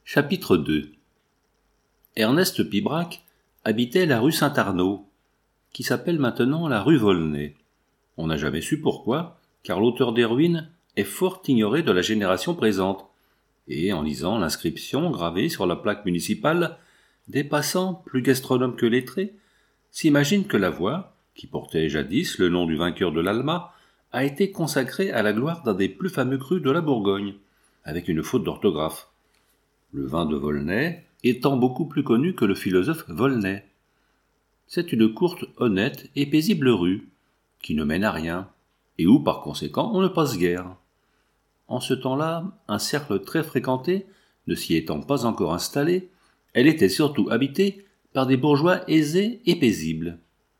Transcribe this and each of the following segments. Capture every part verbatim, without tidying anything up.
Chapitre deux. Ernest Pibrac habitait la rue Saint-Arnaud, qui s'appelle maintenant la rue Volney. On n'a jamais su pourquoi, car l'auteur des ruines est fort ignoré de la génération présente, et en lisant l'inscription gravée sur la plaque municipale, des passants, plus gastronomes que lettrés, s'imaginent que la voie, qui portait jadis le nom du vainqueur de l'Alma, a été consacrée à la gloire d'un des plus fameux crus de la Bourgogne, avec une faute d'orthographe. Le vin de Volney étant beaucoup plus connu que le philosophe Volney. C'est une courte, honnête et paisible rue, qui ne mène à rien, et où par conséquent on ne passe guère. En ce temps-là, un cercle très fréquenté, ne s'y étant pas encore installé, elle était surtout habitée par des bourgeois aisés et paisibles.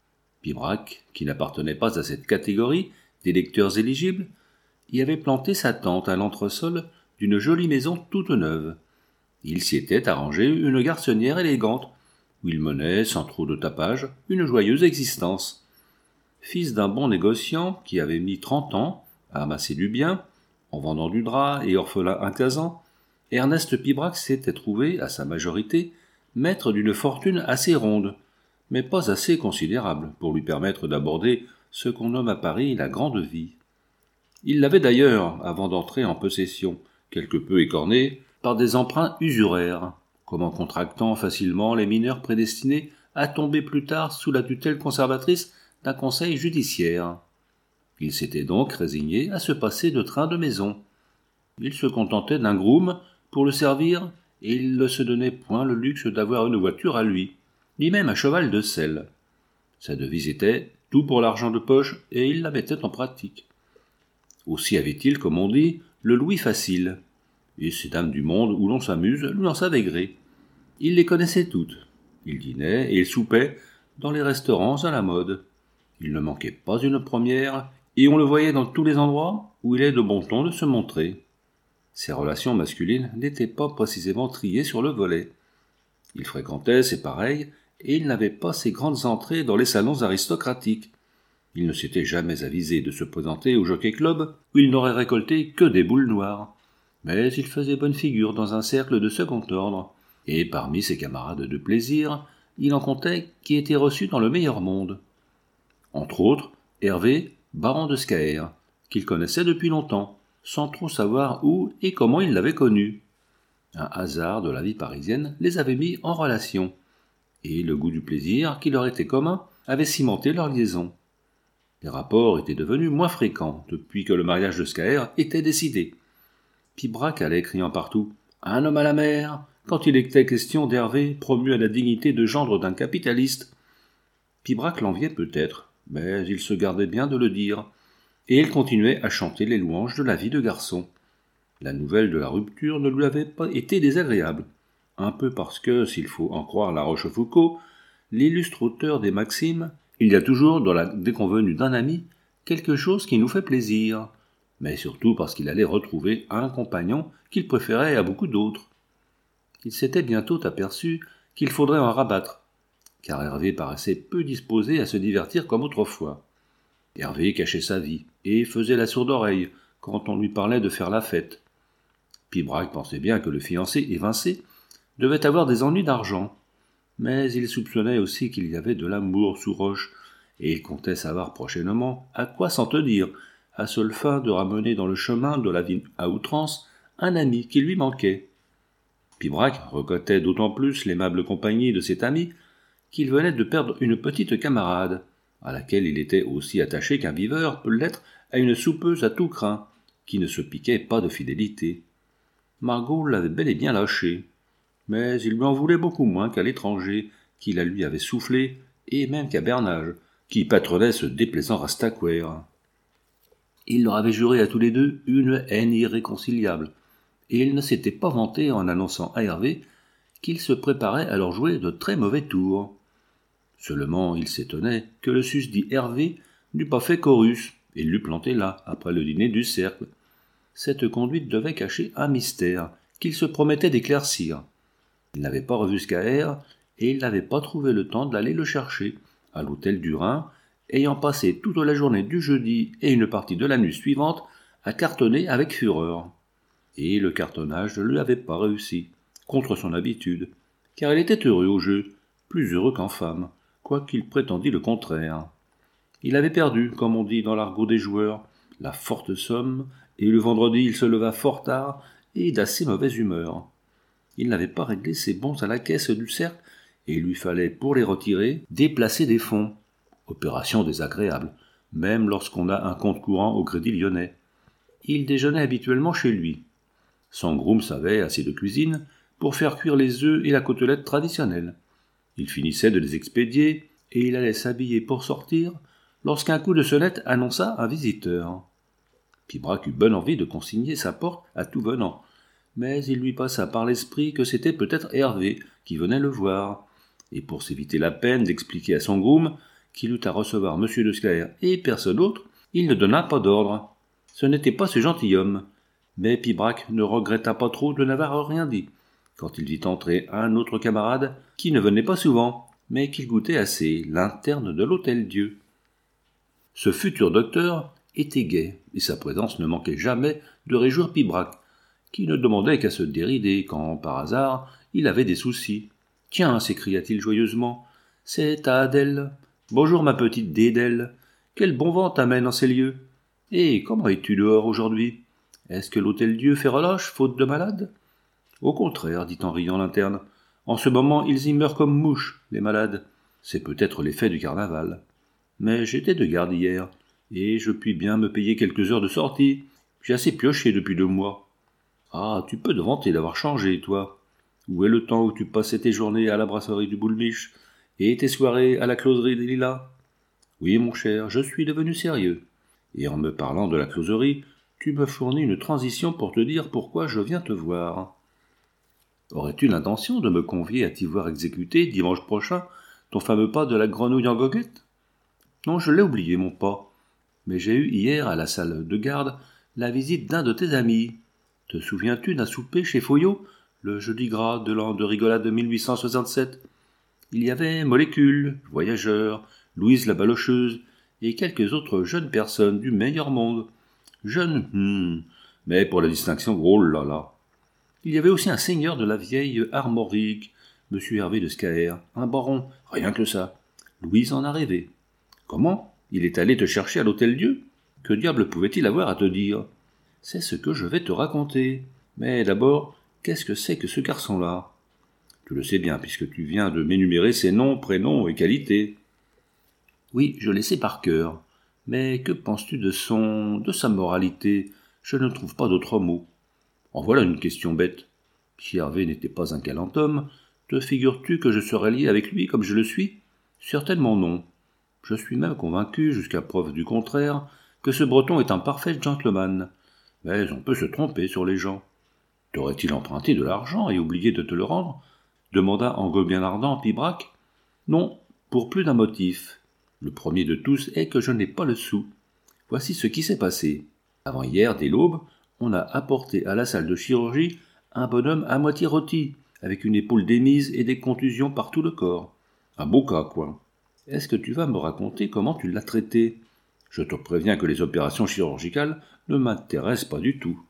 Pibrac, qui n'appartenait pas à cette catégorie des lecteurs éligibles, y avait planté sa tente à l'entresol d'une jolie maison toute neuve. Il s'y était arrangé une garçonnière élégante, où il menait, sans trop de tapage, une joyeuse existence. Fils d'un bon négociant qui avait mis trente ans à amasser du bien, en vendant du drap et orphelin incasant, Ernest Pibrac s'était trouvé, à sa majorité, maître d'une fortune assez ronde, mais pas assez considérable pour lui permettre d'aborder ce qu'on nomme à Paris la grande vie. Il l'avait d'ailleurs, avant d'entrer en possession, quelque peu écorné, par des emprunts usuraires, comme en contractant facilement les mineurs prédestinés à tomber plus tard sous la tutelle conservatrice d'un conseil judiciaire. Il s'était donc résigné à se passer de train de maison. Il se contentait d'un groom pour le servir, et il ne se donnait point le luxe d'avoir une voiture à lui, ni même un cheval de selle. Sa devise était « tout pour l'argent de poche » et il la mettait en pratique. Aussi avait-il, comme on dit, le louis facile, et ces dames du monde où l'on s'amuse lui en savaient gré. Il les connaissait toutes. Il dînait et il soupait dans les restaurants à la mode. Il ne manquait pas une première, et on le voyait dans tous les endroits où il est de bon ton de se montrer. Ses relations masculines n'étaient pas précisément triées sur le volet. Il fréquentait ses pareils, et il n'avait pas ses grandes entrées dans les salons aristocratiques. Il ne s'était jamais avisé de se présenter au jockey-club, où il n'aurait récolté que des boules noires. Mais il faisait bonne figure dans un cercle de second ordre, et parmi ses camarades de plaisir, il en comptait qui étaient reçus dans le meilleur monde. Entre autres, Hervé, baron de Scaër, qu'il connaissait depuis longtemps, sans trop savoir où et comment il l'avait connu. Un hasard de la vie parisienne les avait mis en relation, et le goût du plaisir, qui leur était commun, avait cimenté leur liaison. Les rapports étaient devenus moins fréquents depuis que le mariage de Scaër était décidé. Pibrac allait criant partout « Un homme à la mer !» quand il était question d'Hervé promu à la dignité de gendre d'un capitaliste. Pibrac l'enviait peut-être, mais il se gardait bien de le dire, et il continuait à chanter les louanges de la vie de garçon. La nouvelle de la rupture ne lui avait pas été désagréable, un peu parce que, s'il faut en croire La Rochefoucauld, l'illustre auteur des Maximes, il y a toujours dans la déconvenue d'un ami quelque chose qui nous fait plaisir, mais surtout parce qu'il allait retrouver un compagnon qu'il préférait à beaucoup d'autres. Il s'était bientôt aperçu qu'il faudrait en rabattre, car Hervé paraissait peu disposé à se divertir comme autrefois. Hervé cachait sa vie et faisait la sourde oreille quand on lui parlait de faire la fête. Pibrac pensait bien que le fiancé évincé devait avoir des ennuis d'argent, mais il soupçonnait aussi qu'il y avait de l'amour sous roche, et il comptait savoir prochainement à quoi s'en tenir, à seule fin de ramener dans le chemin de la vie à outrance un ami qui lui manquait. Pibrac regrettait d'autant plus l'aimable compagnie de cet ami qu'il venait de perdre une petite camarade, à laquelle il était aussi attaché qu'un viveur peut l'être à une soupeuse à tout crin, qui ne se piquait pas de fidélité. Margot l'avait bel et bien lâché, mais il lui en voulait beaucoup moins qu'à l'étranger, qui la lui avait soufflé, et même qu'à Bernage, qui patronnait ce déplaisant Rastaquouère. Il leur avait juré à tous les deux une haine irréconciliable, et il ne s'était pas vanté en annonçant à Hervé qu'il se préparait à leur jouer de très mauvais tours. Seulement il s'étonnait que le susdit Hervé n'eût pas fait chorus, et l'eût planté là, après le dîner du cercle. Cette conduite devait cacher un mystère qu'il se promettait d'éclaircir. Il n'avait pas revu Scaër, et il n'avait pas trouvé le temps d'aller le chercher, à l'hôtel du Rhin, ayant passé toute la journée du jeudi et une partie de la nuit suivante à cartonner avec fureur. Et le cartonnage ne lui avait pas réussi, contre son habitude, car il était heureux au jeu, plus heureux qu'en femme, quoiqu'il prétendît le contraire. Il avait perdu, comme on dit dans l'argot des joueurs, la forte somme, et le vendredi il se leva fort tard et d'assez mauvaise humeur. Il n'avait pas réglé ses bons à la caisse du cercle, et il lui fallait, pour les retirer, déplacer des fonds. Opération désagréable, même lorsqu'on a un compte courant au Crédit Lyonnais. Il déjeunait habituellement chez lui. Son groom savait assez de cuisine pour faire cuire les œufs et la côtelette traditionnelle. Il finissait de les expédier, et il allait s'habiller pour sortir, lorsqu'un coup de sonnette annonça un visiteur. Pibrac eut bonne envie de consigner sa porte à tout venant, mais il lui passa par l'esprit que c'était peut-être Hervé qui venait le voir, et pour s'éviter la peine d'expliquer à son groom qu'il eut à recevoir M. de Scaër et personne d'autre, il ne donna pas d'ordre. Ce n'était pas ce gentilhomme, mais Pibrac ne regretta pas trop de n'avoir rien dit, quand il vit entrer un autre camarade qui ne venait pas souvent, mais qu'il goûtait assez, l'interne de l'Hôtel-Dieu. Ce futur docteur était gai, et sa présence ne manquait jamais de réjouir Pibrac, qui ne demandait qu'à se dérider quand, par hasard, il avait des soucis. « Tiens » s'écria-t-il joyeusement, « c'est ta Adèle. Bonjour ma petite Dédèle. Quel bon vent t'amène en ces lieux. Et comment es-tu dehors aujourd'hui? Est-ce que l'Hôtel-Dieu fait relâche, faute de malades ?»« Au contraire, dit en riant l'interne. En ce moment, ils y meurent comme mouches, les malades. C'est peut-être l'effet du carnaval. Mais j'étais de garde hier, et je puis bien me payer quelques heures de sortie. J'ai assez pioché depuis deux mois. Ah, tu peux te vanter d'avoir changé, toi. Où est le temps où tu passais tes journées à la brasserie du Boulmiche, et tes soirées à la closerie des Lilas? Oui, mon cher, je suis devenu sérieux. Et en me parlant de la closerie, tu me fournis une transition pour te dire pourquoi je viens te voir. Aurais-tu l'intention de me convier à t'y voir exécuter, dimanche prochain, ton fameux pas de la grenouille en goguette? Non, je l'ai oublié, mon pas. Mais j'ai eu hier, à la salle de garde, la visite d'un de tes amis. Te souviens-tu d'un souper chez Foyot, le jeudi gras de l'an de rigolade de mille huit cent soixante-sept? Il y avait Molécule, Voyageur, Louise la Balocheuse, et quelques autres jeunes personnes du meilleur monde. Jeunes, hum, mais pour la distinction, oh là là. Il y avait aussi un seigneur de la vieille armorique, M. Hervé de Scaër, un baron, rien que ça. Louise en a rêvé. Comment? Il est allé te chercher à l'Hôtel-Dieu? Que diable pouvait-il avoir à te dire? C'est ce que je vais te raconter. Mais d'abord, qu'est-ce que c'est que ce garçon-là? Tu le sais bien, puisque tu viens de m'énumérer ses noms, prénoms et qualités. Oui, je les sais par cœur. Mais que penses-tu de son... de sa moralité? Je ne trouve pas d'autre mot. En voilà une question bête. Si Hervé n'était pas un galant homme, te figures-tu que je serais lié avec lui comme je le suis? Certainement non. Je suis même convaincu, jusqu'à preuve du contraire, que ce Breton est un parfait gentleman. Mais on peut se tromper sur les gens. T'aurait-il emprunté de l'argent et oublié de te le rendre? Demanda en bien ardent Pibrac. Non, pour plus d'un motif. Le premier de tous est que je n'ai pas le sou. Voici ce qui s'est passé. Avant hier, dès l'aube, on a apporté à la salle de chirurgie un bonhomme à moitié rôti, avec une épaule démise et des contusions par tout le corps. Un beau cas, quoi. Est-ce que tu vas me raconter comment tu l'as traité? Je te préviens que les opérations chirurgicales ne m'intéressent pas du tout.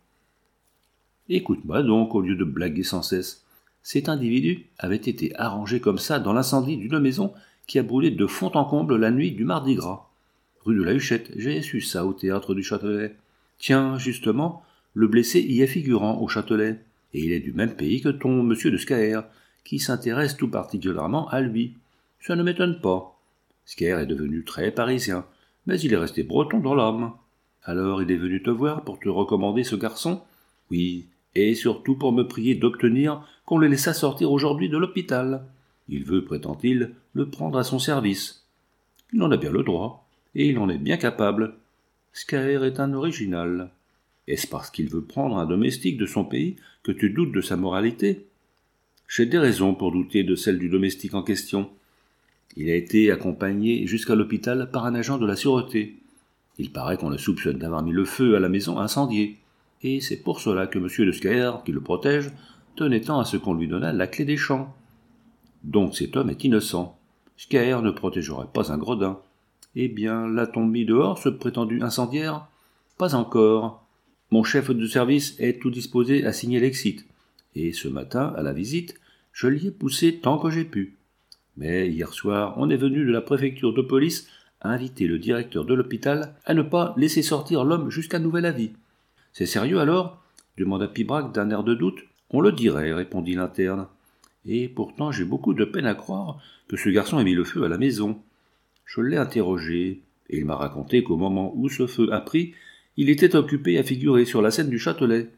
Écoute-moi donc, au lieu de blaguer sans cesse. Cet individu avait été arrangé comme ça dans l'incendie d'une maison qui a brûlé de fond en comble la nuit du Mardi Gras. Rue de la Huchette, j'ai su ça au théâtre du Châtelet. Tiens, justement, le blessé y est figurant au Châtelet, et il est du même pays que ton monsieur de Scaër, qui s'intéresse tout particulièrement à lui. Ça ne m'étonne pas. Scaër est devenu très parisien, mais il est resté breton dans l'âme. Alors il est venu te voir pour te recommander ce garçon? Oui, et surtout pour me prier d'obtenir qu'on le laissât sortir aujourd'hui de l'hôpital. Il veut, prétend-il, le prendre à son service. Il en a bien le droit, et il en est bien capable. Scaër est un original. Est-ce parce qu'il veut prendre un domestique de son pays que tu doutes de sa moralité? J'ai des raisons pour douter de celle du domestique en question. Il a été accompagné jusqu'à l'hôpital par un agent de la sûreté. Il paraît qu'on le soupçonne d'avoir mis le feu à la maison incendiée, et c'est pour cela que M. de Scaër, qui le protège, tenait tant à ce qu'on lui donnât la clé des champs. Donc cet homme est innocent. Scaër ne protégerait pas un gredin. Eh bien, l'a-t-on mis dehors, ce prétendu incendiaire? Pas encore. Mon chef de service est tout disposé à signer l'exit, Et ce matin, à la visite, je l'y ai poussé tant que j'ai pu. Mais hier soir, on est venu de la préfecture de police inviter le directeur de l'hôpital à ne pas laisser sortir l'homme jusqu'à nouvel avis. « C'est sérieux alors ?» demanda Pibrac d'un air de doute. « On le dirait, » répondit l'interne. Et pourtant j'ai beaucoup de peine à croire que ce garçon ait mis le feu à la maison. Je l'ai interrogé, et il m'a raconté qu'au moment où ce feu a pris, il était occupé à figurer sur la scène du Châtelet.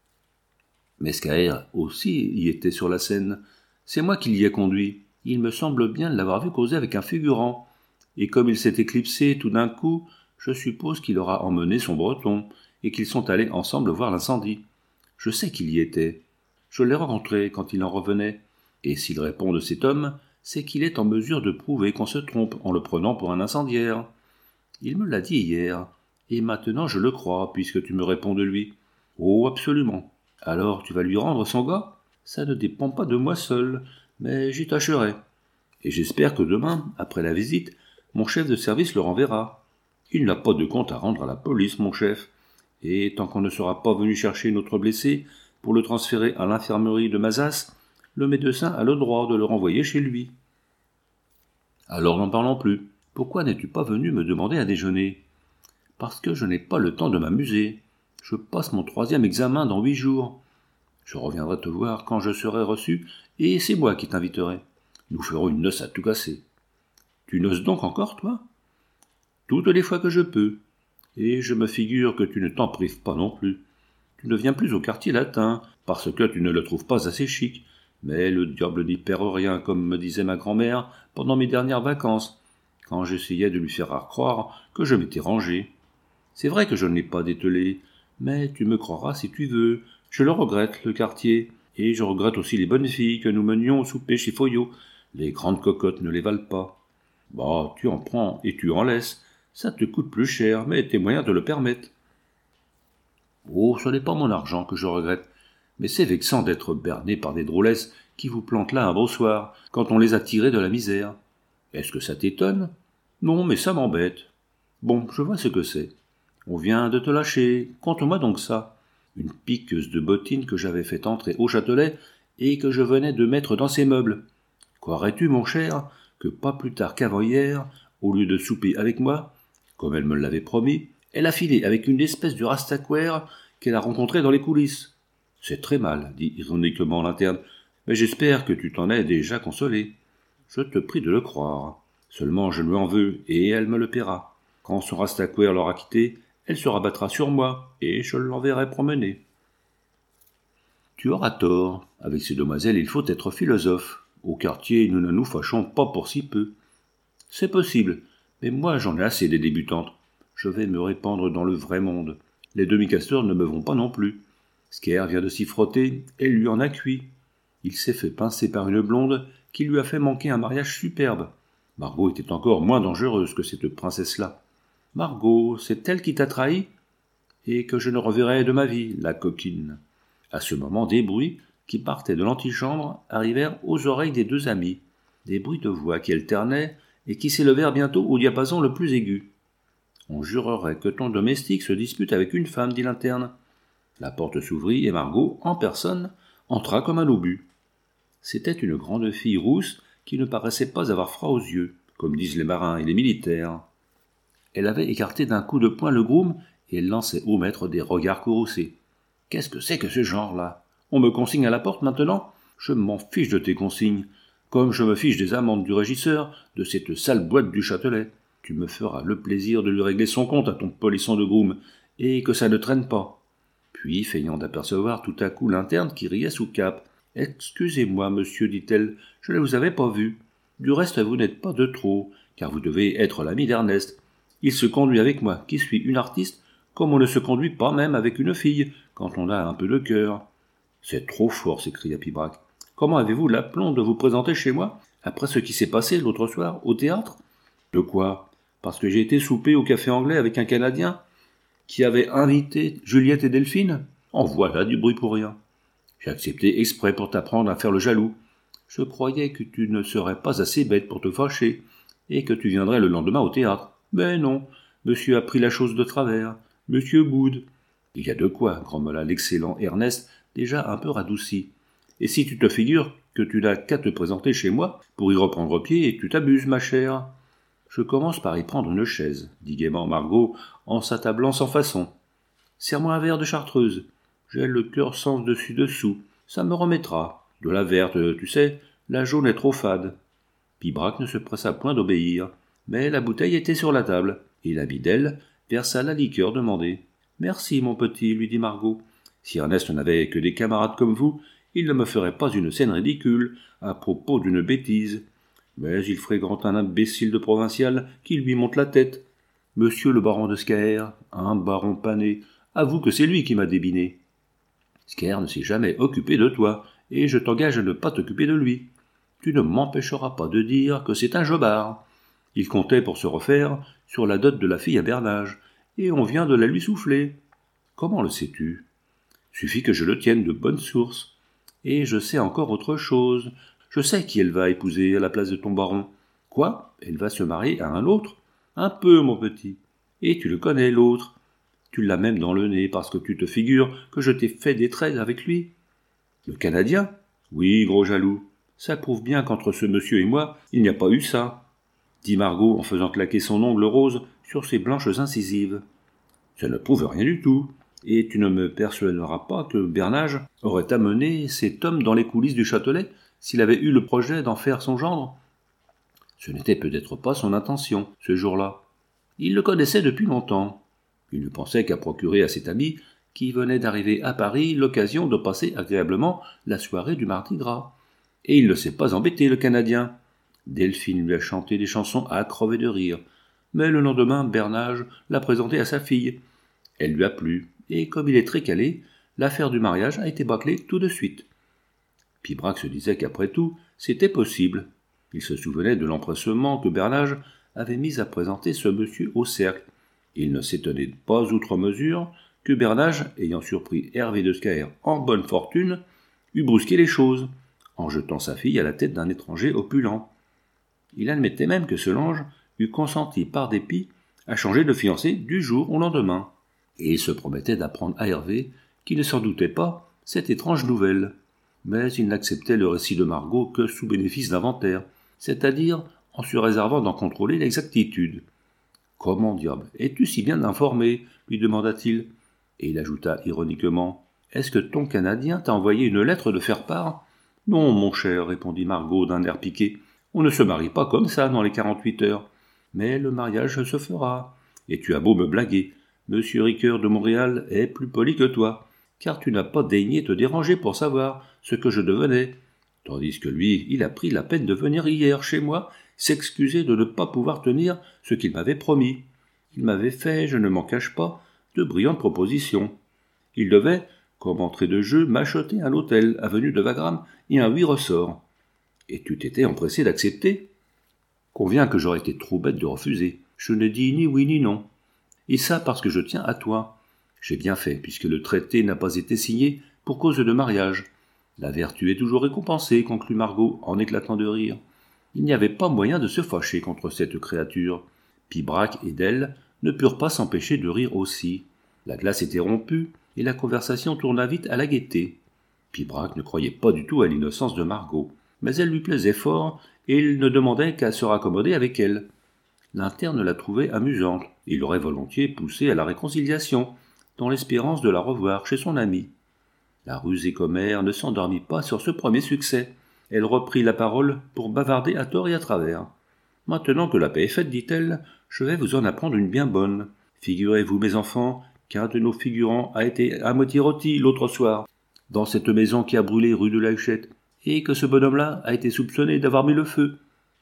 Mescaër aussi y était sur la scène. C'est moi qui l'y ai conduit. Il me semble bien l'avoir vu causer avec un figurant. Et comme il s'est éclipsé tout d'un coup, je suppose qu'il aura emmené son breton, et qu'ils sont allés ensemble voir l'incendie. Je sais qu'il y était. Je l'ai rencontré quand il en revenait. Et s'il répond de cet homme, c'est qu'il est en mesure de prouver qu'on se trompe en le prenant pour un incendiaire. Il me l'a dit hier, et maintenant je le crois, puisque tu me réponds de lui. Oh, absolument. Alors tu vas lui rendre son gars ? Ça ne dépend pas de moi seul, mais j'y tâcherai. Et j'espère que demain, après la visite, mon chef de service le renverra. Il n'a pas de compte à rendre à la police, mon chef. Et tant qu'on ne sera pas venu chercher notre blessé pour le transférer à l'infirmerie de Mazas, le médecin a le droit de le renvoyer chez lui. Alors n'en parlons plus. Pourquoi n'es-tu pas venu me demander à déjeuner ? Parce que je n'ai pas le temps de m'amuser. Je passe mon troisième examen dans huit jours. Je reviendrai te voir quand je serai reçu, et c'est moi qui t'inviterai. Nous ferons une noce à tout casser. Tu noces donc encore, toi ? Toutes les fois que je peux. Et je me figure que tu ne t'en prives pas non plus. Tu ne viens plus au quartier latin, parce que tu ne le trouves pas assez chic. Mais le diable n'y perd rien, comme me disait ma grand-mère pendant mes dernières vacances, quand j'essayais de lui faire croire que je m'étais rangé. C'est vrai que je n'ai pas dételé, mais tu me croiras si tu veux. Je le regrette, le quartier, et je regrette aussi les bonnes filles que nous menions au souper chez Foyot. Les grandes cocottes ne les valent pas. Bah, tu en prends et tu en laisses. Ça te coûte plus cher, mais tes moyens te le permettent. Oh, ce n'est pas mon argent que je regrette, mais c'est vexant d'être berné par des drôlesses qui vous plantent là un beau soir, quand on les a tirés de la misère. Est-ce que ça t'étonne ? Non, mais ça m'embête. Bon, je vois ce que c'est. On vient de te lâcher, conte-moi donc ça. Une piqueuse de bottines que j'avais fait entrer au Châtelet et que je venais de mettre dans ses meubles. Croirais-tu, mon cher, que pas plus tard qu'avant-hier, au lieu de souper avec moi, comme elle me l'avait promis, elle a filé avec une espèce de rastaquouère qu'elle a rencontré dans les coulisses. C'est très mal, dit ironiquement l'interne, mais j'espère que tu t'en es déjà consolé. Je te prie de le croire. Seulement je lui en veux, et elle me le paiera. Quand son rastaquouère l'aura quitté, elle se rabattra sur moi, et je l'enverrai promener. Tu auras tort. Avec ces demoiselles, il faut être philosophe. Au quartier, nous ne nous fâchons pas pour si peu. C'est possible, mais moi j'en ai assez des débutantes. Je vais me répandre dans le vrai monde. Les demi-castors ne me vont pas non plus. Sker vient de s'y frotter, et lui en a cuit. Il s'est fait pincer par une blonde qui lui a fait manquer un mariage superbe. Margot était encore moins dangereuse que cette princesse-là. Margot, c'est elle qui t'a trahi ? Et que je ne reverrai de ma vie, la coquine. À ce moment, des bruits qui partaient de l'antichambre arrivèrent aux oreilles des deux amis. Des bruits de voix qui alternaient et qui s'élevèrent bientôt au diapason le plus aigu. On jurerait que ton domestique se dispute avec une femme, dit l'interne. La porte s'ouvrit et Margot, en personne, entra comme un obus. C'était une grande fille rousse qui ne paraissait pas avoir froid aux yeux, comme disent les marins et les militaires. Elle avait écarté d'un coup de poing le groom et elle lançait au maître des regards courroucés. « Qu'est-ce que c'est que ce genre-là ? On me consigne à la porte maintenant ? Je m'en fiche de tes consignes, comme je me fiche des amendes du régisseur de cette sale boîte du Châtelet. Tu me feras le plaisir de lui régler son compte à ton polisson de groom, et que ça ne traîne pas. » Puis, feignant d'apercevoir tout à coup l'interne qui riait sous cape. « Excusez-moi, monsieur, dit-elle, je ne vous avais pas vu. Du reste, vous n'êtes pas de trop, car vous devez être l'ami d'Ernest. Il se conduit avec moi, qui suis une artiste, comme on ne se conduit pas même avec une fille, quand on a un peu de cœur. »« C'est trop fort, s'écria Pibrac. Comment avez-vous l'aplomb de vous présenter chez moi, après ce qui s'est passé l'autre soir, au théâtre ? » ?»« De quoi ? Parce que j'ai été souper au café anglais avec un Canadien qui avait invité Juliette et Delphine ? En voilà du bruit pour rien. J'ai accepté exprès pour t'apprendre à faire le jaloux. Je croyais que tu ne serais pas assez bête pour te fâcher, et que tu viendrais le lendemain au théâtre. Mais non, monsieur a pris la chose de travers. Monsieur boude. Il y a de quoi, grommela l'excellent Ernest, déjà un peu radouci. Et si tu te figures que tu n'as qu'à te présenter chez moi pour y reprendre pied, et tu t'abuses, ma chère. Je commence par y prendre une chaise, dit gaiement Margot, en s'attablant sans façon. Serre-moi un verre de chartreuse. J'ai le cœur sens dessus-dessous. Ça me remettra. De la verte, tu sais, la jaune est trop fade. Pibrac ne se pressa point d'obéir, mais la bouteille était sur la table, et l'ami d'elle versa la liqueur demandée. « Merci, mon petit, lui dit Margot. Si Ernest n'avait que des camarades comme vous, il ne me ferait pas une scène ridicule à propos d'une bêtise. Mais il fréquente un imbécile de provincial qui lui monte la tête. Monsieur le baron de Scaër, un baron pané, avoue que c'est lui qui m'a débiné. Scaër ne s'est jamais occupé de toi, et je t'engage à ne pas t'occuper de lui. Tu ne m'empêcheras pas de dire que c'est un jobard. Il comptait pour se refaire sur la dot de la fille à Bernage, et on vient de la lui souffler. Comment le sais-tu? Suffit que je le tienne de bonne source. Et je sais encore autre chose. Je sais qui elle va épouser à la place de ton baron. Quoi? Elle va se marier à un autre? Un peu, mon petit. Et tu le connais, l'autre. Tu l'as même dans le nez parce que tu te figures que je t'ai fait des traits avec lui. Le Canadien? Oui, gros jaloux. Ça prouve bien qu'entre ce monsieur et moi, il n'y a pas eu ça, dit Margot en faisant claquer son ongle rose sur ses blanches incisives. Ça ne prouve rien du tout. Et tu ne me persuaderas pas que Bernage aurait amené cet homme dans les coulisses du Châtelet s'il avait eu le projet d'en faire son gendre? Ce n'était peut-être pas son intention, ce jour-là. Il le connaissait depuis longtemps. Il ne pensait qu'à procurer à cet ami, qui venait d'arriver à Paris, l'occasion de passer agréablement la soirée du Mardi Gras. Et il ne s'est pas embêté, le Canadien. Delphine lui a chanté des chansons à crever de rire. Mais le lendemain, Bernage l'a présenté à sa fille. Elle lui a plu. Et comme il est très calé, l'affaire du mariage a été bâclée tout de suite. Pibrac se disait qu'après tout, c'était possible. Il se souvenait de l'empressement que Bernage avait mis à présenter ce monsieur au cercle. Il ne s'étonnait pas outre mesure que Bernage, ayant surpris Hervé de Scaër en bonne fortune, eût brusqué les choses, en jetant sa fille à la tête d'un étranger opulent. Il admettait même que Solange eût consenti par dépit à changer de fiancé du jour au lendemain. Et il se promettait d'apprendre à Hervé, qui ne s'en doutait pas, cette étrange nouvelle. Mais il n'acceptait le récit de Margot que sous bénéfice d'inventaire, c'est-à-dire en se réservant d'en contrôler l'exactitude. « Comment, diable, es-tu si bien informé ?» lui demanda-t-il. Et il ajouta ironiquement, « Est-ce que ton Canadien t'a envoyé une lettre de faire-part ?»« Non, mon cher, répondit Margot d'un air piqué, on ne se marie pas comme ça dans les quarante-huit heures. Mais le mariage se fera. Et tu as beau me blaguer, Monsieur Ricoeur de Montréal est plus poli que toi, car tu n'as pas daigné te déranger pour savoir ce que je devenais, tandis que lui, il a pris la peine de venir hier chez moi s'excuser de ne pas pouvoir tenir ce qu'il m'avait promis. Il m'avait fait, je ne m'en cache pas, de brillantes propositions. Il devait, comme entrée de jeu, m'acheter un hôtel avenue de Wagram et un huit ressorts. Et tu t'étais empressé d'accepter? Conviens que j'aurais été trop bête de refuser. Je ne dis ni oui ni non. Et ça parce que je tiens à toi. J'ai bien fait, puisque le traité n'a pas été signé pour cause de mariage. La vertu est toujours récompensée, conclut Margot, en éclatant de rire. Il n'y avait pas moyen de se fâcher contre cette créature. Pibrac et Delle ne purent pas s'empêcher de rire aussi. La glace était rompue, et la conversation tourna vite à la gaieté. Pibrac ne croyait pas du tout à l'innocence de Margot, mais elle lui plaisait fort, et il ne demandait qu'à se raccommoder avec elle. L'interne la trouvait amusante, et l'aurait volontiers poussée à la réconciliation, dans l'espérance de la revoir chez son ami. La rusée commère ne s'endormit pas sur ce premier succès. Elle reprit la parole pour bavarder à tort et à travers. « Maintenant que la paix est faite, dit-elle, je vais vous en apprendre une bien bonne. Figurez-vous, mes enfants, qu'un de nos figurants a été à moitié rôti l'autre soir, dans cette maison qui a brûlé rue de la Huchette, et que ce bonhomme-là a été soupçonné d'avoir mis le feu.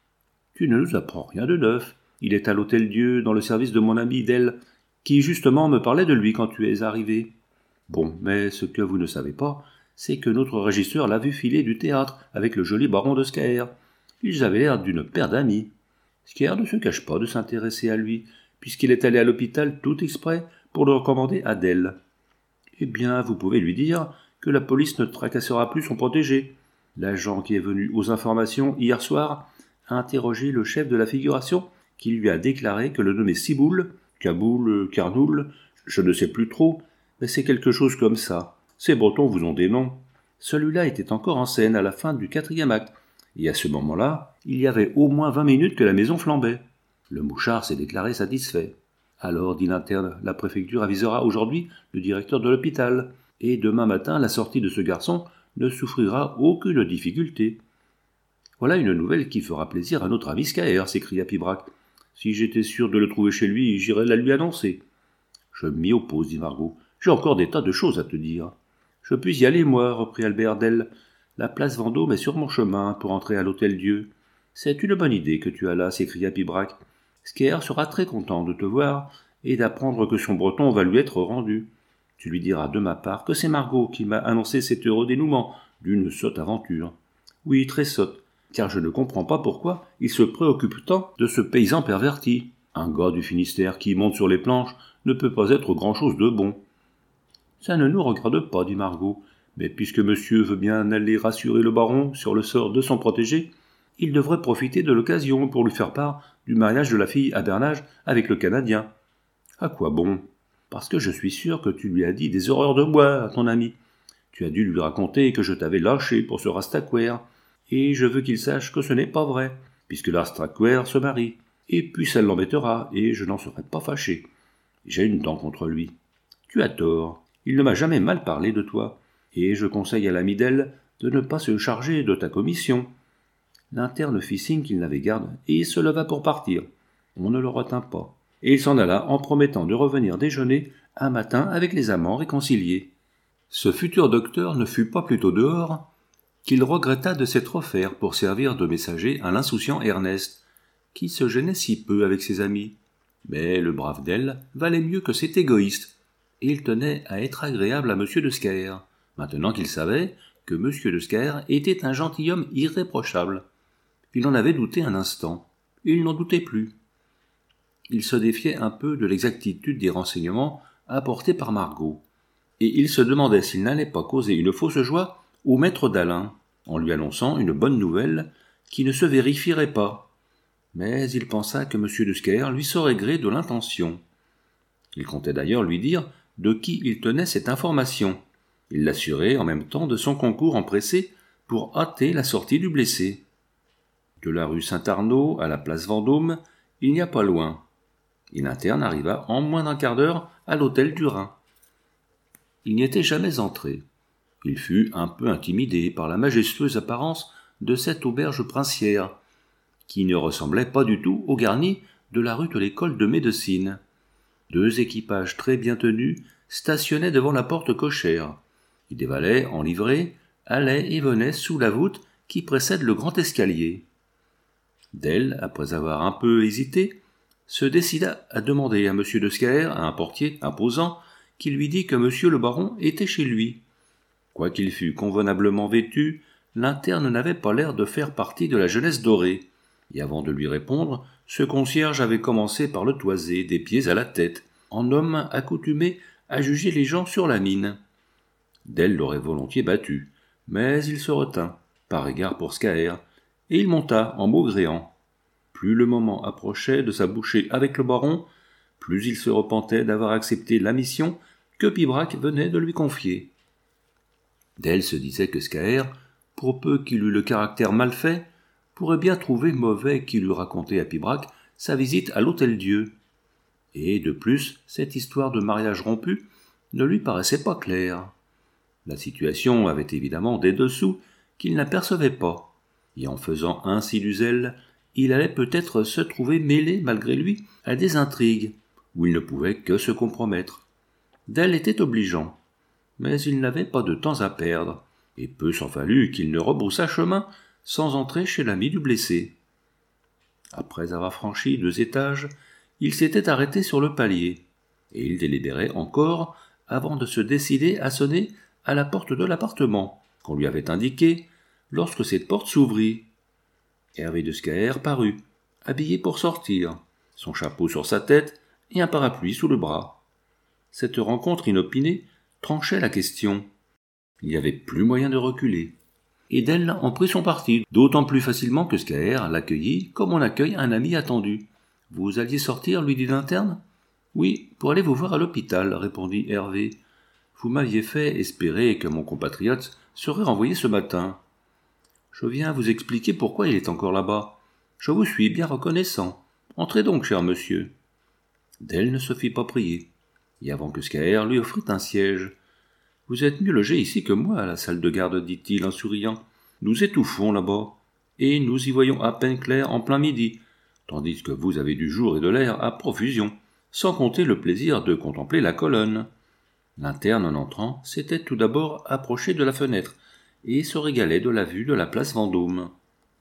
Tu ne nous apprends rien de neuf. Il est à l'Hôtel-Dieu, dans le service de mon ami Delle, qui justement me parlait de lui quand tu es arrivé. Bon, mais ce que vous ne savez pas, c'est que notre régisseur l'a vu filer du théâtre avec le joli baron de Scaër. Ils avaient l'air d'une paire d'amis. Scaër ne se cache pas de s'intéresser à lui, puisqu'il est allé à l'hôpital tout exprès pour le recommander à Delle. Eh bien, vous pouvez lui dire que la police ne tracassera plus son protégé. L'agent qui est venu aux informations hier soir a interrogé le chef de la figuration qui lui a déclaré que le nommé Ciboule, Caboul, Carnoul, je ne sais plus trop, mais c'est quelque chose comme ça. Ces Bretons vous ont des noms. Celui-là était encore en scène à la fin du quatrième acte, et à ce moment-là, il y avait au moins vingt minutes que la maison flambait. Le mouchard s'est déclaré satisfait. Alors, dit l'interne, la préfecture avisera aujourd'hui le directeur de l'hôpital, et demain matin, la sortie de ce garçon ne souffrira aucune difficulté. Voilà une nouvelle qui fera plaisir à notre ami Scaer, s'écria Pibrac. Si j'étais sûr de le trouver chez lui, j'irais la lui annoncer. Je m'y oppose, dit Margot. J'ai encore des tas de choses à te dire. Je puis y aller, moi, reprit Albert Delle. La place Vendôme est sur mon chemin pour entrer à l'Hôtel-Dieu. C'est une bonne idée que tu as là, s'écria Pibrac. Scaer sera très content de te voir et d'apprendre que son breton va lui être rendu. Tu lui diras de ma part que c'est Margot qui m'a annoncé cet heureux dénouement d'une sotte aventure. Oui, très sotte, car je ne comprends pas pourquoi il se préoccupe tant de ce paysan perverti. Un gars du Finistère qui monte sur les planches ne peut pas être grand-chose de bon. Ça ne nous regarde pas, dit Margot, mais puisque monsieur veut bien aller rassurer le baron sur le sort de son protégé, il devrait profiter de l'occasion pour lui faire part du mariage de la fille à Bernage avec le Canadien. À quoi bon? Parce que je suis sûr que tu lui as dit des horreurs de moi, à ton ami. Tu as dû lui raconter que je t'avais lâché pour ce Rastaquouère, et je veux qu'il sache que ce n'est pas vrai, puisque le Rastaquouère se marie, et puis ça l'embêtera, et je n'en serai pas fâché. J'ai une dent contre lui. Tu as tort, il ne m'a jamais mal parlé de toi, et je conseille à l'ami d'elle de ne pas se charger de ta commission. L'interne fit signe qu'il n'avait garde, et se leva pour partir. On ne le retint pas, et il s'en alla en promettant de revenir déjeuner un matin avec les amants réconciliés. Ce futur docteur ne fut pas plutôt dehors qu'il regretta de s'être offert pour servir de messager à l'insouciant Ernest, qui se gênait si peu avec ses amis. Mais le brave Delle valait mieux que cet égoïste, et il tenait à être agréable à M. de Scaer, maintenant qu'il savait que M. de Scaer était un gentilhomme irréprochable. Il en avait douté un instant, il n'en doutait plus. Il se défiait un peu de l'exactitude des renseignements apportés par Margot, et il se demandait s'il n'allait pas causer une fausse joie au maître d'Alain, en lui annonçant une bonne nouvelle qui ne se vérifierait pas. Mais il pensa que M. de Scaer lui saurait gré de l'intention. Il comptait d'ailleurs lui dire de qui il tenait cette information. Il l'assurait en même temps de son concours empressé pour hâter la sortie du blessé. De la rue Saint-Arnaud à la place Vendôme, il n'y a pas loin. Et l'interne arriva en moins d'un quart d'heure à l'hôtel du Rhin. Il n'y était jamais entré. Il fut un peu intimidé par la majestueuse apparence de cette auberge princière, qui ne ressemblait pas du tout au garni de la rue de l'école de médecine. Deux équipages très bien tenus stationnaient devant la porte cochère, et des valets en livrée allaient et venaient sous la voûte qui précède le grand escalier. Delle, après avoir un peu hésité, se décida à demander à M. de Scaer, à un portier imposant, qui lui dit que M. le baron était chez lui. Quoiqu'il fût convenablement vêtu, l'interne n'avait pas l'air de faire partie de la jeunesse dorée, et avant de lui répondre, ce concierge avait commencé par le toiser des pieds à la tête, en homme accoutumé à juger les gens sur la mine. Delle l'aurait volontiers battu, mais il se retint, par égard pour Scaer, et il monta en maugréant. Plus le moment approchait de s'aboucher avec le baron, plus il se repentait d'avoir accepté la mission que Pibrac venait de lui confier. Delle se disait que Scaer, pour peu qu'il eût le caractère mal fait, pourrait bien trouver mauvais qu'il eût raconté à Pibrac sa visite à l'Hôtel-Dieu. Et de plus, cette histoire de mariage rompu ne lui paraissait pas claire. La situation avait évidemment des dessous qu'il n'apercevait pas, et en faisant ainsi du zèle, il allait peut-être se trouver mêlé malgré lui à des intrigues, où il ne pouvait que se compromettre. Delle était obligeant, mais il n'avait pas de temps à perdre, et peu s'en fallut qu'il ne rebroussât chemin sans entrer chez l'ami du blessé. Après avoir franchi deux étages, il s'était arrêté sur le palier, et il délibérait encore avant de se décider à sonner à la porte de l'appartement qu'on lui avait indiqué lorsque cette porte s'ouvrit. Hervé de Scaer parut, habillé pour sortir, son chapeau sur sa tête et un parapluie sous le bras. Cette rencontre inopinée tranchait la question. Il n'y avait plus moyen de reculer. Et Delle en prit son parti, d'autant plus facilement que Scaer l'accueillit comme on accueille un ami attendu. « Vous alliez sortir » lui dit l'interne. « Oui, pour aller vous voir à l'hôpital » répondit Hervé. « Vous m'aviez fait espérer que mon compatriote serait renvoyé ce matin. Je viens vous expliquer pourquoi il est encore là-bas. Je vous suis bien reconnaissant. Entrez donc, cher monsieur. Dell ne se fit pas prier, et avant que Scaer lui offrit un siège. Vous êtes mieux logé ici que moi à la salle de garde, dit-il en souriant. Nous étouffons là-bas, et nous y voyons à peine clair en plein midi, tandis que vous avez du jour et de l'air à profusion, sans compter le plaisir de contempler la colonne. L'interne, en entrant, s'était tout d'abord approché de la fenêtre, et se régalait de la vue de la place Vendôme.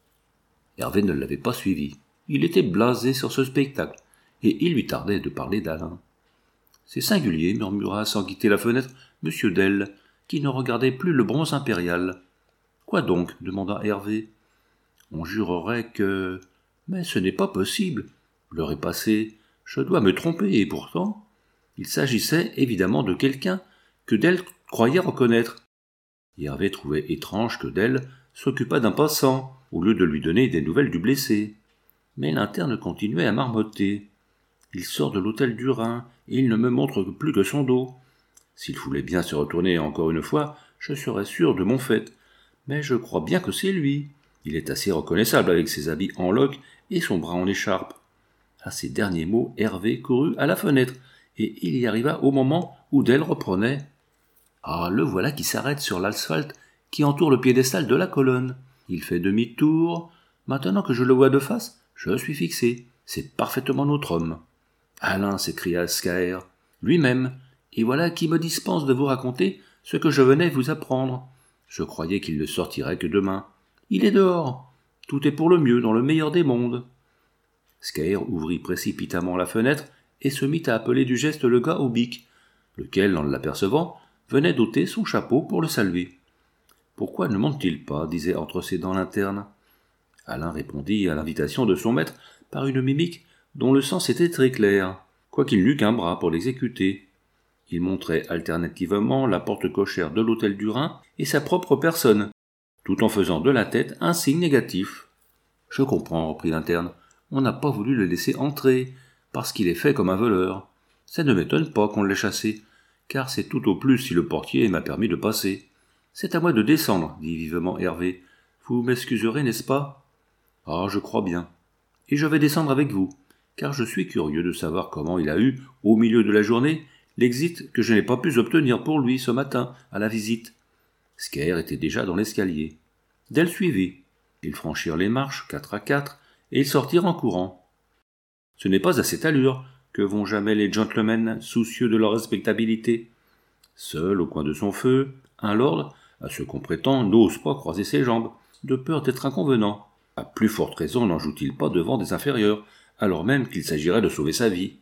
Hervé ne l'avait pas suivi. Il était blasé sur ce spectacle, et il lui tardait de parler d'Alain. « C'est singulier, » murmura sans quitter la fenêtre M. Dell, qui ne regardait plus le bronze impérial. « Quoi donc ?» demanda Hervé. « On jurerait que... Mais ce n'est pas possible. L'heure est passée. Je dois me tromper, et pourtant... » Il s'agissait évidemment de quelqu'un que Dell croyait reconnaître. Hervé trouvait étrange que Dell s'occupât d'un passant, au lieu de lui donner des nouvelles du blessé. Mais l'interne continuait à marmotter. « Il sort de l'hôtel du Rhin, et il ne me montre plus que son dos. S'il voulait bien se retourner encore une fois, je serais sûr de mon fait. Mais je crois bien que c'est lui. Il est assez reconnaissable avec ses habits en loques et son bras en écharpe. » À ces derniers mots, Hervé courut à la fenêtre, et il y arriva au moment où Dell reprenait. « Ah, le voilà qui s'arrête sur l'asphalte qui entoure le piédestal de la colonne. Il fait demi-tour. Maintenant que je le vois de face, je suis fixé. C'est parfaitement notre homme. »« Alain » s'écria Scaer, lui-même, et voilà qui me dispense de vous raconter ce que je venais vous apprendre. Je croyais qu'il ne sortirait que demain. Il est dehors. Tout est pour le mieux dans le meilleur des mondes. Scaer ouvrit précipitamment la fenêtre et se mit à appeler du geste le gars au bic, lequel, en l'apercevant, venait d'ôter son chapeau pour le saluer. « Pourquoi ne monte-t-il pas » disait entre ses dents l'interne. Alain répondit à l'invitation de son maître par une mimique dont le sens était très clair, quoiqu'il n'eût qu'un bras pour l'exécuter. Il montrait alternativement la porte cochère de l'hôtel du Rhin et sa propre personne, tout en faisant de la tête un signe négatif. « Je comprends, » reprit l'interne. « On n'a pas voulu le laisser entrer, parce qu'il est fait comme un voleur. Ça ne m'étonne pas qu'on l'ait chassé, car c'est tout au plus si le portier m'a permis de passer. C'est à moi de descendre, dit vivement Hervé. Vous m'excuserez, n'est-ce pas ? Ah, je crois bien. Et je vais descendre avec vous, car je suis curieux de savoir comment il a eu, au milieu de la journée, l'exit que je n'ai pas pu obtenir pour lui ce matin, à la visite. » Scaer était déjà dans l'escalier. Dell suivit. Ils franchirent les marches, quatre à quatre, et ils sortirent en courant. Ce n'est pas à cette allure que vont jamais les gentlemen soucieux de leur respectabilité. Seul au coin de son feu, un lord, à ce qu'on prétend, n'ose pas croiser ses jambes, de peur d'être inconvenant. À plus forte raison n'en joue-t-il pas devant des inférieurs, alors même qu'il s'agirait de sauver sa vie.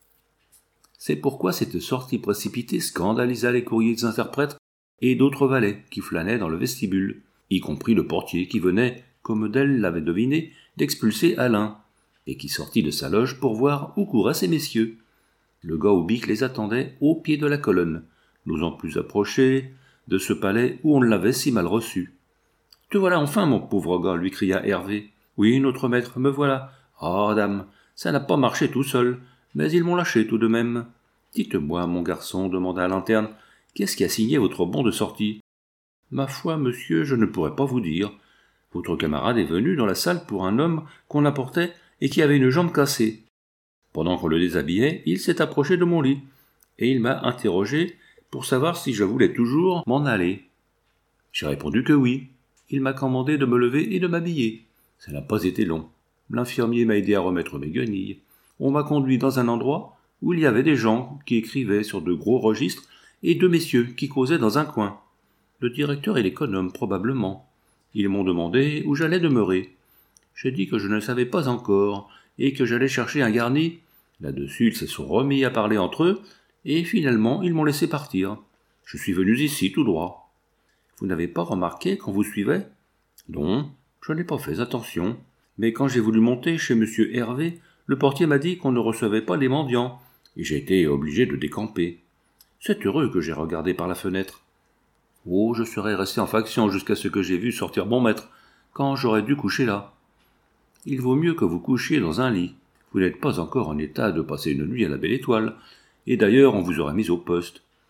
C'est pourquoi cette sortie précipitée scandalisa les courriers des interprètes et d'autres valets qui flânaient dans le vestibule, y compris le portier qui venait, comme Dell l'avait deviné, d'expulser Alain, et qui sortit de sa loge pour voir où couraient ces messieurs. Le gars au bic les attendait au pied de la colonne, n'osant plus approcher de ce palais où on l'avait si mal reçu. « Te voilà enfin, mon pauvre gars !» lui cria Hervé. « Oui, notre maître, me voilà. Ah, dame, ça n'a pas marché tout seul, mais ils m'ont lâché tout de même. Dites-moi, mon garçon, demanda l'interne, qu'est-ce qui a signé votre bon de sortie ? Ma foi, monsieur, je ne pourrais pas vous dire. Votre camarade est venu dans la salle pour un homme qu'on apportait et qui avait une jambe cassée. Pendant qu'on le déshabillait, il s'est approché de mon lit, et il m'a interrogé pour savoir si je voulais toujours m'en aller. J'ai répondu que oui. Il m'a commandé de me lever et de m'habiller. Ça n'a pas été long. L'infirmier m'a aidé à remettre mes guenilles. On m'a conduit dans un endroit où il y avait des gens qui écrivaient sur de gros registres et deux messieurs qui causaient dans un coin. Le directeur et l'économe, probablement. Ils m'ont demandé où j'allais demeurer. J'ai dit que je ne savais pas encore et que j'allais chercher un garni. Là-dessus, ils se sont remis à parler entre eux et finalement, ils m'ont laissé partir. Je suis venu ici tout droit. Vous n'avez pas remarqué qu'on vous suivait ? Non, je n'ai pas fait attention. Mais quand j'ai voulu monter chez M. Hervé, le portier m'a dit qu'on ne recevait pas les mendiants, et j'ai été obligé de décamper. C'est heureux que j'ai regardé par la fenêtre. Oh, je serais resté en faction jusqu'à ce que j'ai vu sortir mon maître, quand j'aurais dû coucher là. Il vaut mieux que vous couchiez dans un lit. Vous n'êtes pas encore en état de passer une nuit à la Belle Étoile, et d'ailleurs on vous aurait mis au poste.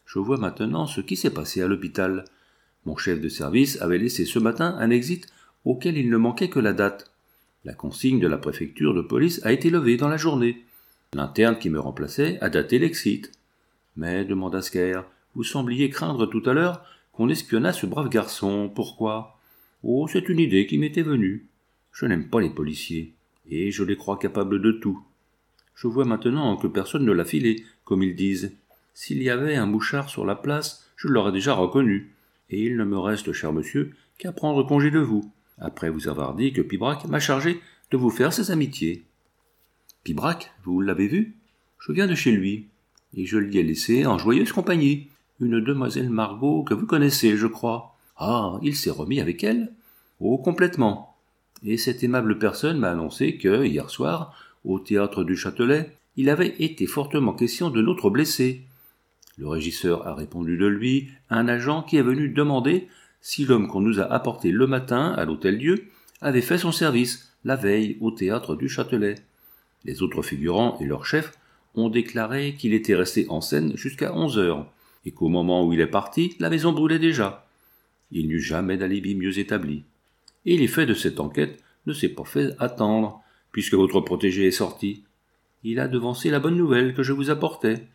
Je vois maintenant ce qui s'est passé à l'hôpital. Mon chef de service avait laissé ce matin un exit auquel il ne manquait que la date. La consigne de la préfecture de police a été levée dans la journée. L'interne qui me remplaçait a daté l'exit. Mais, demanda Scare, vous sembliez craindre tout à l'heure qu'on espionnât ce brave garçon. Pourquoi ? Oh, c'est une idée qui m'était venue. Je n'aime pas les policiers, et je les crois capables de tout. Je vois maintenant que personne ne l'a filé, comme ils disent. S'il y avait un mouchard sur la place, je l'aurais déjà reconnu. Et il ne me reste, cher monsieur, qu'à prendre congé de vous, après vous avoir dit que Pibrac m'a chargé de vous faire ses amitiés. Pibrac, vous l'avez vu ? Je viens de chez lui, et je l'y ai laissé en joyeuse compagnie. Une demoiselle Margot que vous connaissez, je crois. Ah, il s'est remis avec elle ? Oh, complètement. Et cette aimable personne m'a annoncé que, hier soir, au théâtre du Châtelet, il avait été fortement question de notre blessé. Le régisseur a répondu de lui, un agent qui est venu demander si l'homme qu'on nous a apporté le matin à l'Hôtel-Dieu avait fait son service la veille au théâtre du Châtelet. Les autres figurants et leur chef ont déclaré qu'il était resté en scène jusqu'à onze heures, et qu'au moment où il est parti, la maison brûlait déjà. Il n'eut jamais d'alibi mieux établi. Et l'effet de cette enquête ne s'est pas fait attendre, puisque votre protégé est sorti. Il a devancé la bonne nouvelle que je vous apportais.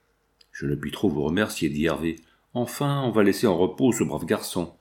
Je ne puis trop vous remercier, dit Hervé. Enfin, on va laisser en repos ce brave garçon.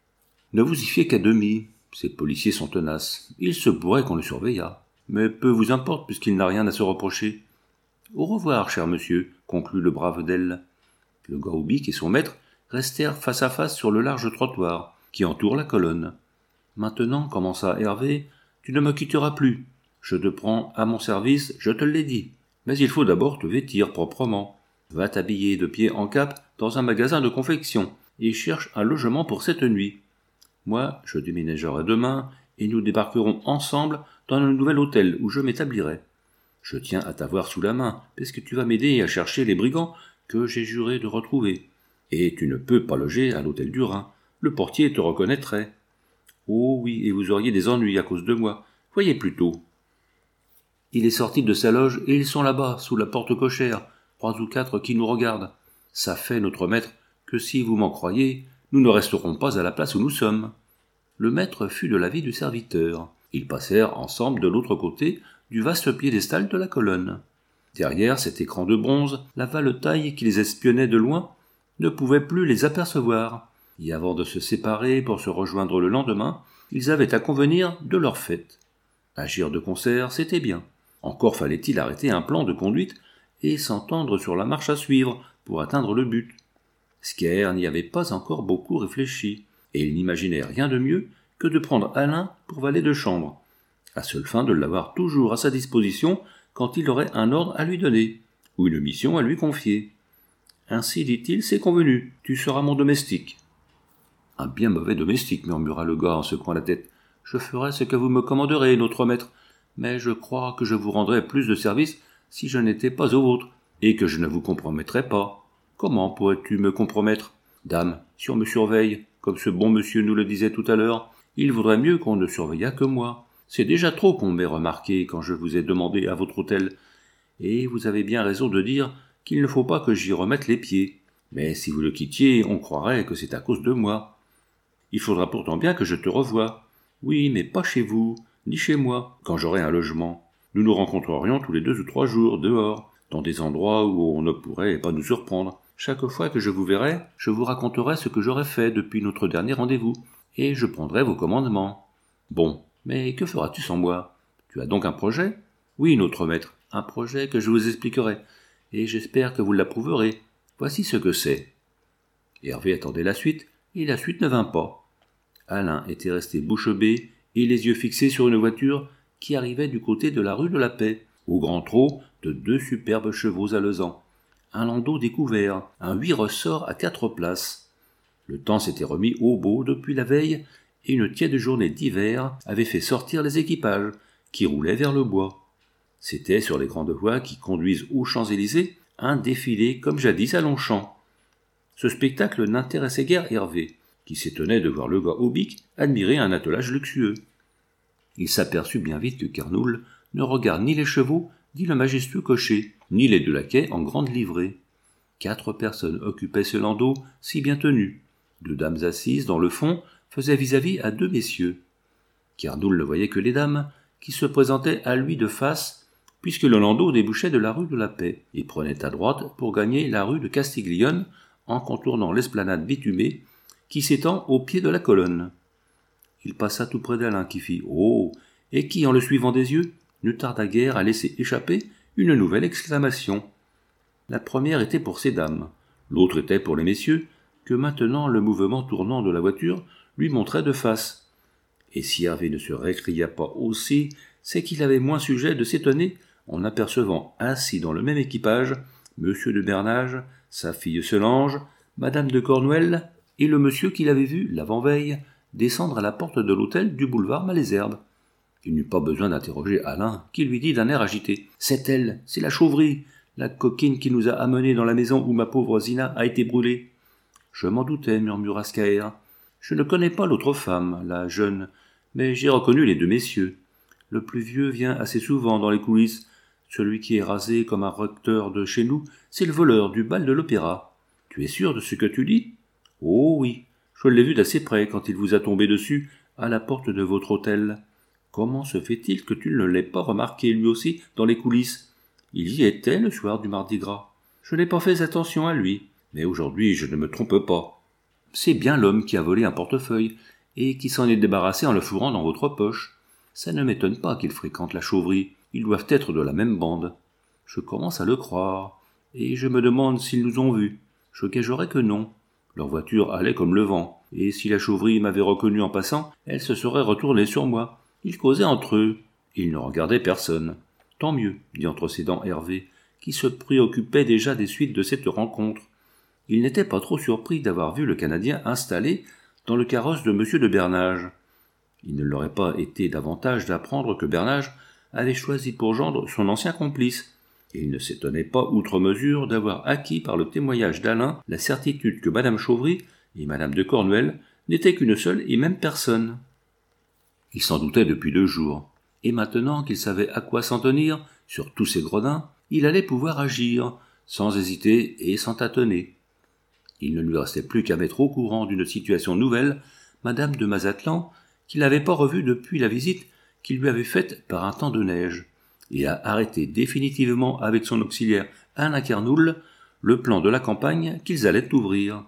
Ne vous y fiez qu'à demi. Ces policiers sont tenaces. Il se pourrait qu'on le surveillât. Mais peu vous importe, puisqu'il n'a rien à se reprocher. Au revoir, cher monsieur, conclut le brave d'elle. Le gars Obic et son maître restèrent face à face sur le large trottoir qui entoure la colonne. Maintenant, commença Hervé, tu ne me quitteras plus. Je te prends à mon service, je te l'ai dit. Mais il faut d'abord te vêtir proprement. Va t'habiller de pied en cap dans un magasin de confection et cherche un logement pour cette nuit. Moi, je déménagerai demain et nous débarquerons ensemble dans un nouvel hôtel où je m'établirai. Je tiens à t'avoir sous la main, parce que tu vas m'aider à chercher les brigands que j'ai juré de retrouver. Et tu ne peux pas loger à l'hôtel du Rhin. Le portier te reconnaîtrait. Oh oui, et vous auriez des ennuis à cause de moi. Voyez plutôt. Il est sorti de sa loge et ils sont là-bas, sous la porte cochère, trois ou quatre qui nous regardent. Ça fait, notre maître, que si vous m'en croyez, nous ne resterons pas à la place où nous sommes. Le maître fut de l'avis du serviteur. Ils passèrent ensemble de l'autre côté du vaste piédestal de la colonne. Derrière cet écran de bronze, la valetaille qui les espionnait de loin ne pouvait plus les apercevoir. Et avant de se séparer pour se rejoindre le lendemain, ils avaient à convenir de leur fête. Agir de concert, c'était bien. Encore fallait-il arrêter un plan de conduite et s'entendre sur la marche à suivre pour atteindre le but. Scare n'y avait pas encore beaucoup réfléchi, et il n'imaginait rien de mieux que de prendre Alain pour valet de chambre, à seule fin de l'avoir toujours à sa disposition quand il aurait un ordre à lui donner, ou une mission à lui confier. Ainsi, dit-il, c'est convenu, tu seras mon domestique. Un bien mauvais domestique, murmura le gars en secouant la tête. Je ferai ce que vous me commanderez, notre maître, mais je crois que je vous rendrais plus de service si je n'étais pas au vôtre, et que je ne vous compromettrais pas. Comment pourrais-tu me compromettre ? Dame, si on me surveille, comme ce bon monsieur nous le disait tout à l'heure, il vaudrait mieux qu'on ne surveillât que moi. C'est déjà trop qu'on m'ait remarqué quand je vous ai demandé à votre hôtel. Et vous avez bien raison de dire qu'il ne faut pas que j'y remette les pieds. Mais si vous le quittiez, on croirait que c'est à cause de moi. Il faudra pourtant bien que je te revoie. Oui, mais pas chez vous, ni chez moi, quand j'aurai un logement. Nous nous rencontrerions tous les deux ou trois jours, dehors, dans des endroits où on ne pourrait pas nous surprendre. Chaque fois que je vous verrai, je vous raconterai ce que j'aurai fait depuis notre dernier rendez-vous, et je prendrai vos commandements. Bon, mais que feras-tu sans moi ? Tu as donc un projet ? Oui, notre maître, un projet que je vous expliquerai, et j'espère que vous l'approuverez. Voici ce que c'est. Hervé attendait la suite, et la suite ne vint pas. Alain était resté bouche bée et les yeux fixés sur une voiture qui arrivait du côté de la rue de la Paix, au grand trot de deux superbes chevaux alezans, un landau découvert, un huit ressorts à quatre places. Le temps s'était remis au beau depuis la veille, et une tiède journée d'hiver avait fait sortir les équipages, qui roulaient vers le bois. C'était sur les grandes voies qui conduisent aux Champs-Élysées un défilé comme jadis à Longchamp. Ce spectacle n'intéressait guère Hervé, qui s'étonnait de voir le gars Obic admirer un attelage luxueux. Il s'aperçut bien vite que Carnoul ne regarde ni les chevaux, ni le majestueux cocher, ni les deux laquais en grande livrée. Quatre personnes occupaient ce landau si bien tenu. Deux dames assises dans le fond faisaient vis-à-vis à deux messieurs. Carnoules ne voyait que les dames, qui se présentaient à lui de face, puisque le landau débouchait de la rue de la Paix, et prenait à droite pour gagner la rue de Castiglione, en contournant l'esplanade bitumée qui s'étend au pied de la colonne. Il passa tout près d'Alain qui fit « Oh !» et qui, en le suivant des yeux, ne tarda guère à laisser échapper une nouvelle exclamation. La première était pour ces dames, l'autre était pour les messieurs, que maintenant le mouvement tournant de la voiture lui montrait de face. Et si Hervé ne se récria pas aussi, c'est qu'il avait moins sujet de s'étonner en apercevant assis dans le même équipage Monsieur de Bernage, sa fille Solange, Madame de Cornouel et le monsieur qu'il avait vu, l'avant-veille, descendre à la porte de l'hôtel du boulevard Malesherbes. Il n'eut pas besoin d'interroger Alain, qui lui dit d'un air agité « C'est elle, c'est la Chauvry, la coquine qui nous a amenés dans la maison où ma pauvre Zina a été brûlée. »« Je m'en doutais, murmura Scaër. Je ne connais pas l'autre femme, la jeune, mais j'ai reconnu les deux messieurs. Le plus vieux vient assez souvent dans les coulisses. Celui qui est rasé comme un recteur de chez nous, c'est le voleur du bal de l'opéra. Tu es sûr de ce que tu dis ? Oh oui, je l'ai vu d'assez près quand il vous a tombé dessus à la porte de votre hôtel. Comment se fait-il que tu ne l'aies pas remarqué lui aussi dans les coulisses ? Il y était le soir du Mardi Gras. Je n'ai pas fait attention à lui, mais aujourd'hui je ne me trompe pas. C'est bien l'homme qui a volé un portefeuille et qui s'en est débarrassé en le fourrant dans votre poche. Ça ne m'étonne pas qu'il fréquente la Chauvry. Ils doivent être de la même bande. Je commence à le croire, et je me demande s'ils nous ont vus. Je gagerais que non. Leur voiture allait comme le vent, et si la Chauvry m'avait reconnu en passant, elle se serait retournée sur moi. Ils causaient entre eux. Ils ne regardaient personne. Tant mieux, dit entre ses dents Hervé, qui se préoccupait déjà des suites de cette rencontre. Il n'était pas trop surpris d'avoir vu le Canadien installé dans le carrosse de Monsieur de Bernage. Il ne l'aurait pas été davantage d'apprendre que Bernage avait choisi pour gendre son ancien complice, et il ne s'étonnait pas outre mesure d'avoir acquis par le témoignage d'Alain la certitude que Madame Chauvry et Madame de Cornouel n'étaient qu'une seule et même personne. Il s'en doutait depuis deux jours, et maintenant qu'il savait à quoi s'en tenir sur tous ces gredins, il allait pouvoir agir, sans hésiter et sans tâtonner. Il ne lui restait plus qu'à mettre au courant d'une situation nouvelle Madame de Mazatlan, qu'il n'avait pas revue depuis la visite qu'il lui avait faite par un temps de neige, et à arrêter définitivement avec son auxiliaire Alain Carnoul le plan de la campagne qu'ils allaient ouvrir.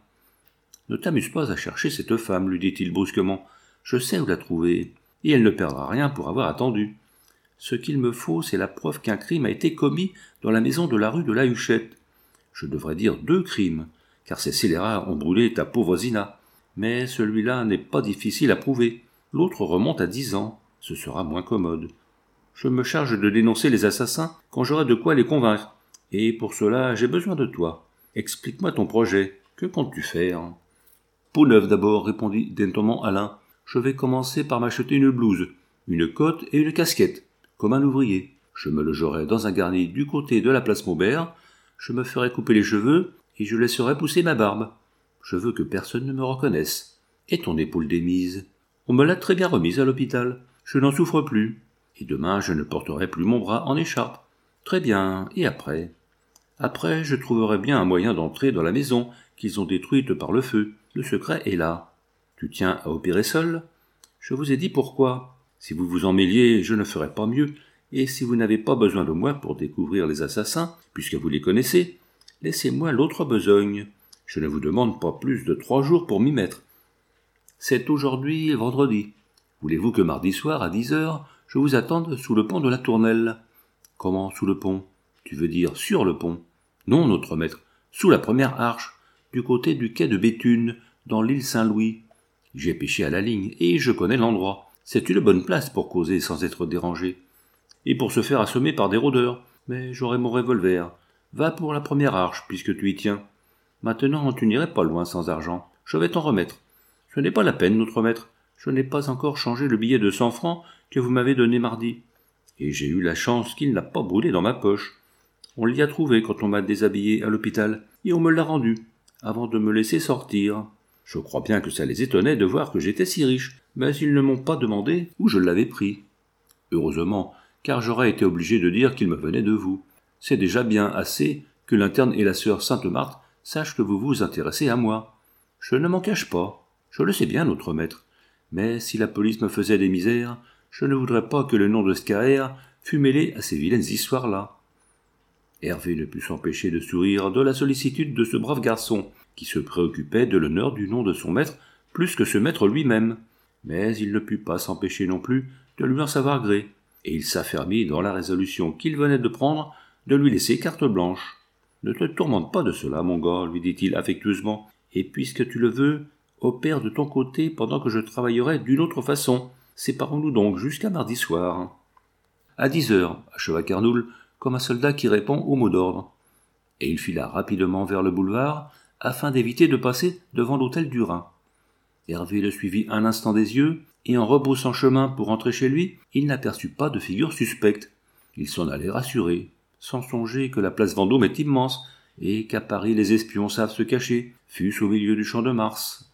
« Ne t'amuse pas à chercher cette femme, lui dit-il brusquement. Je sais où la trouver, et elle ne perdra rien pour avoir attendu. Ce qu'il me faut, c'est la preuve qu'un crime a été commis dans la maison de la rue de la Huchette. Je devrais dire deux crimes, car ces scélérats ont brûlé ta pauvre Zina. Mais celui-là n'est pas difficile à prouver. L'autre remonte à dix ans. Ce sera moins commode. Je me charge de dénoncer les assassins quand j'aurai de quoi les convaincre. Et pour cela, j'ai besoin de toi. Explique-moi ton projet. Que comptes-tu faire ? Peau neuve d'abord, répondit dentement Alain. Je vais commencer par m'acheter une blouse, une cotte et une casquette, comme un ouvrier. Je me logerai dans un garni du côté de la place Maubert. Je me ferai couper les cheveux et je laisserai pousser ma barbe. Je veux que personne ne me reconnaisse. Et ton épaule démise ? On me l'a très bien remise à l'hôpital. Je n'en souffre plus. Et demain, je ne porterai plus mon bras en écharpe. Très bien. Et après ? Après, je trouverai bien un moyen d'entrer dans la maison qu'ils ont détruite par le feu. Le secret est là. Tu tiens à opérer seul ? Je vous ai dit pourquoi. Si vous vous en mêliez, je ne ferai pas mieux. Et si vous n'avez pas besoin de moi pour découvrir les assassins, puisque vous les connaissez, laissez-moi l'autre besogne. Je ne vous demande pas plus de trois jours pour m'y mettre. C'est aujourd'hui vendredi. Voulez-vous que mardi soir, à dix heures, je vous attende sous le pont de la Tournelle ? Comment sous le pont ? Tu veux dire sur le pont ? Non, notre maître, sous la première arche, du côté du quai de Béthune, dans l'île Saint-Louis. J'ai pêché à la ligne, et je connais l'endroit. C'est une bonne place pour causer sans être dérangé. Et pour se faire assommer par des rôdeurs. Mais j'aurai mon revolver. Va pour la première arche, puisque tu y tiens. Maintenant, tu n'irais pas loin sans argent. Je vais t'en remettre. Ce n'est pas la peine, notre maître. Je n'ai pas encore changé le billet de cent francs que vous m'avez donné mardi. Et j'ai eu la chance qu'il n'a pas brûlé dans ma poche. On l'y a trouvé quand on m'a déshabillé à l'hôpital, et on me l'a rendu, avant de me laisser sortir. Je crois bien que ça les étonnait de voir que j'étais si riche, mais ils ne m'ont pas demandé où je l'avais pris. Heureusement, car j'aurais été obligé de dire qu'il me venait de vous. C'est déjà bien assez que l'interne et la sœur Sainte-Marthe sache que vous vous intéressez à moi. Je ne m'en cache pas, je le sais bien, notre maître. Mais si la police me faisait des misères, je ne voudrais pas que le nom de Scaer fût mêlé à ces vilaines histoires-là. » Hervé ne put s'empêcher de sourire de la sollicitude de ce brave garçon, qui se préoccupait de l'honneur du nom de son maître plus que ce maître lui-même. Mais il ne put pas s'empêcher non plus de lui en savoir gré, et il s'affermit dans la résolution qu'il venait de prendre de lui laisser carte blanche. « Ne te tourmente pas de cela, mon gars, lui dit-il affectueusement, et puisque tu le veux, opère de ton côté pendant que je travaillerai d'une autre façon. Séparons-nous donc jusqu'à mardi soir. » À dix heures, acheva Carnoul, comme un soldat qui répond au mot d'ordre. Et il fila rapidement vers le boulevard, afin d'éviter de passer devant l'hôtel du Rhin. Hervé le suivit un instant des yeux, et en rebroussant chemin pour rentrer chez lui, il n'aperçut pas de figure suspecte. Il s'en allait rassuré, sans songer que la place Vendôme est immense, et qu'à Paris les espions savent se cacher, fût-ce au milieu du champ de Mars.